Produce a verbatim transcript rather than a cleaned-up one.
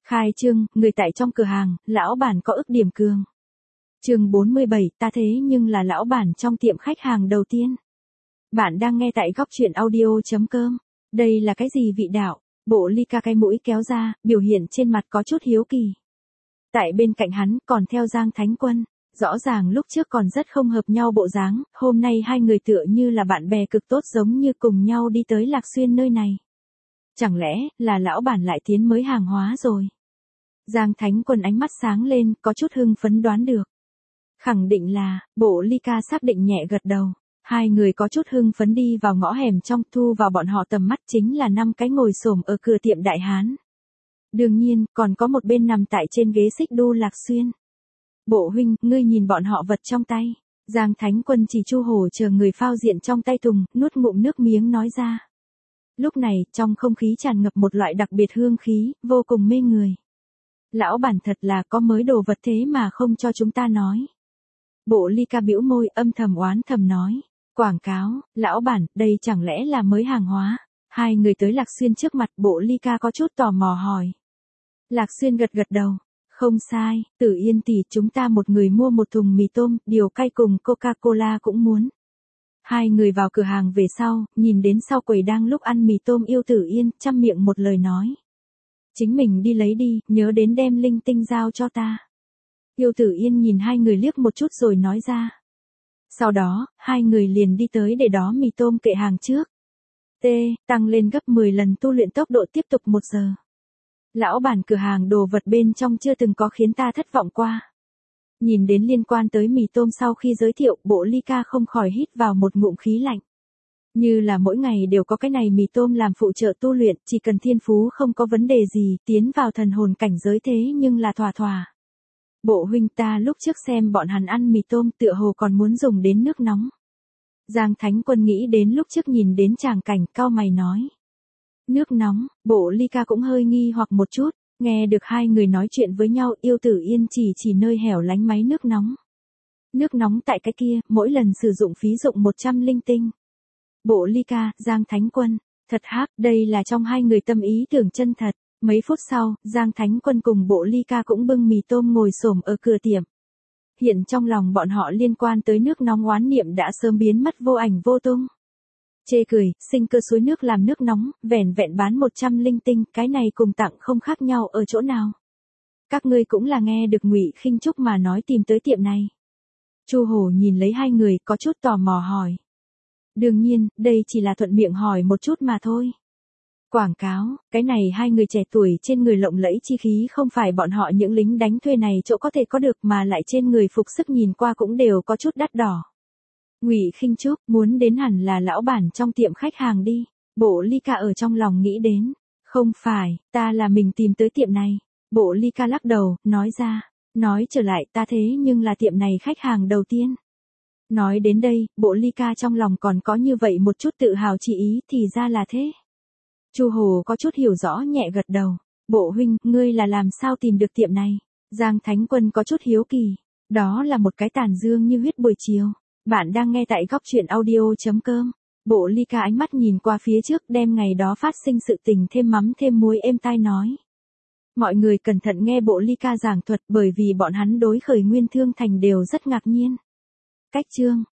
Khai trương, người tại trong cửa hàng, lão bản có ức điểm cường. Chương bốn mươi bảy, ta thế nhưng là lão bản trong tiệm khách hàng đầu tiên. Bạn đang nghe tại góc truyện audio chấm com. Đây là cái gì vị đạo? Bộ ly ca cái mũi kéo ra, biểu hiện trên mặt có chút hiếu kỳ. Tại bên cạnh hắn còn theo Giang Thánh Quân. Rõ ràng lúc trước còn rất không hợp nhau bộ dáng, hôm nay hai người tựa như là bạn bè cực tốt giống như cùng nhau đi tới Lạc Xuyên nơi này. Chẳng lẽ là lão bản lại tiến mới hàng hóa rồi? Giang Thánh Quân ánh mắt sáng lên, có chút hưng phấn đoán được. Khẳng định là, bộ ly ca xác định nhẹ gật đầu. Hai người có chút hưng phấn đi vào ngõ hẻm trong, thu vào bọn họ tầm mắt chính là năm cái ngồi xổm ở cửa tiệm đại hán. Đương nhiên, còn có một bên nằm tại trên ghế xích đu Lạc Xuyên. Bộ huynh, ngươi nhìn bọn họ vật trong tay. Giang Thánh Quân chỉ Chu Hổ chờ người phao diện trong tay Tùng, nuốt ngụm nước miếng nói ra. Lúc này, trong không khí tràn ngập một loại đặc biệt hương khí, vô cùng mê người. Lão bản thật là có mới đồ vật thế mà không cho chúng ta nói. Bộ ly ca bĩu môi âm thầm oán thầm nói. Quảng cáo, lão bản, đây chẳng lẽ là mới hàng hóa. Hai người tới Lạc Xuyên trước mặt, bộ ly ca có chút tò mò hỏi. Lạc Xuyên gật gật đầu. Không sai, Tử Yên tỷ, chúng ta một người mua một thùng mì tôm, điều cay cùng Coca-Cola cũng muốn. Hai người vào cửa hàng về sau, nhìn đến sau quầy đang lúc ăn mì tôm yêu Tử Yên, chăm miệng một lời nói. Chính mình đi lấy đi, nhớ đến đem linh tinh giao cho ta. Yêu Tử Yên nhìn hai người liếc một chút rồi nói ra. Sau đó, hai người liền đi tới để đó mì tôm kệ hàng trước. T, tăng lên gấp mười lần tu luyện tốc độ tiếp tục một giờ. Lão bản cửa hàng đồ vật bên trong chưa từng có khiến ta thất vọng qua. Nhìn đến liên quan tới mì tôm sau khi giới thiệu, bộ ly ca không khỏi hít vào một ngụm khí lạnh. Như là mỗi ngày đều có cái này mì tôm làm phụ trợ tu luyện, chỉ cần thiên phú không có vấn đề gì, tiến vào thần hồn cảnh giới thế nhưng là thỏa thỏa. Bộ huynh, ta lúc trước xem bọn hắn ăn mì tôm tựa hồ còn muốn dùng đến nước nóng. Giang Thánh Quân nghĩ đến lúc trước nhìn đến tràng cảnh, cau mày nói. Nước nóng, bộ ly ca cũng hơi nghi hoặc một chút, nghe được hai người nói chuyện với nhau, yêu Tử Yên chỉ chỉ nơi hẻo lánh máy nước nóng. Nước nóng tại cái kia, mỗi lần sử dụng phí dụng một trăm linh tinh. Bộ ly ca, Giang Thánh Quân, thật háp, đây là trong hai người tâm ý tưởng chân thật. Mấy phút sau, Giang Thánh Quân cùng bộ ly ca cũng bưng mì tôm ngồi xổm ở cửa tiệm. Hiện trong lòng bọn họ liên quan tới nước nóng oán niệm đã sớm biến mất vô ảnh vô tung. Chê cười, sinh cơ suối nước làm nước nóng, vẻn vẹn bán một trăm linh tinh, cái này cùng tặng không khác nhau ở chỗ nào. Các ngươi cũng là nghe được Ngụy Khinh Trúc mà nói tìm tới tiệm này. Chu Hổ nhìn lấy hai người có chút tò mò hỏi. Đương nhiên, đây chỉ là thuận miệng hỏi một chút mà thôi. Quảng cáo, cái này hai người trẻ tuổi trên người lộng lẫy chi khí không phải bọn họ những lính đánh thuê này chỗ có thể có được mà lại trên người phục sức nhìn qua cũng đều có chút đắt đỏ. Ngụy Khinh Trúc muốn đến hẳn là lão bản trong tiệm khách hàng đi. Bộ ly ca ở trong lòng nghĩ đến. Không phải, ta là mình tìm tới tiệm này. Bộ ly ca lắc đầu, nói ra. Nói trở lại, ta thế nhưng là tiệm này khách hàng đầu tiên. Nói đến đây, bộ ly ca trong lòng còn có như vậy một chút tự hào chỉ ý thì ra là thế. Chu Hồ có chút hiểu rõ nhẹ gật đầu. Bộ huynh, ngươi là làm sao tìm được tiệm này? Giang Thánh Quân có chút hiếu kỳ. Đó là một cái tàn dương như huyết buổi chiều. Bạn đang nghe tại góc truyện audio chấm com. Bộ ly ca ánh mắt nhìn qua phía trước đem ngày đó phát sinh sự tình thêm mắm thêm muối êm tai nói. Mọi người cẩn thận nghe bộ ly ca giảng thuật bởi vì bọn hắn đối khởi Nguyên Thương Thành đều rất ngạc nhiên. Cách chương,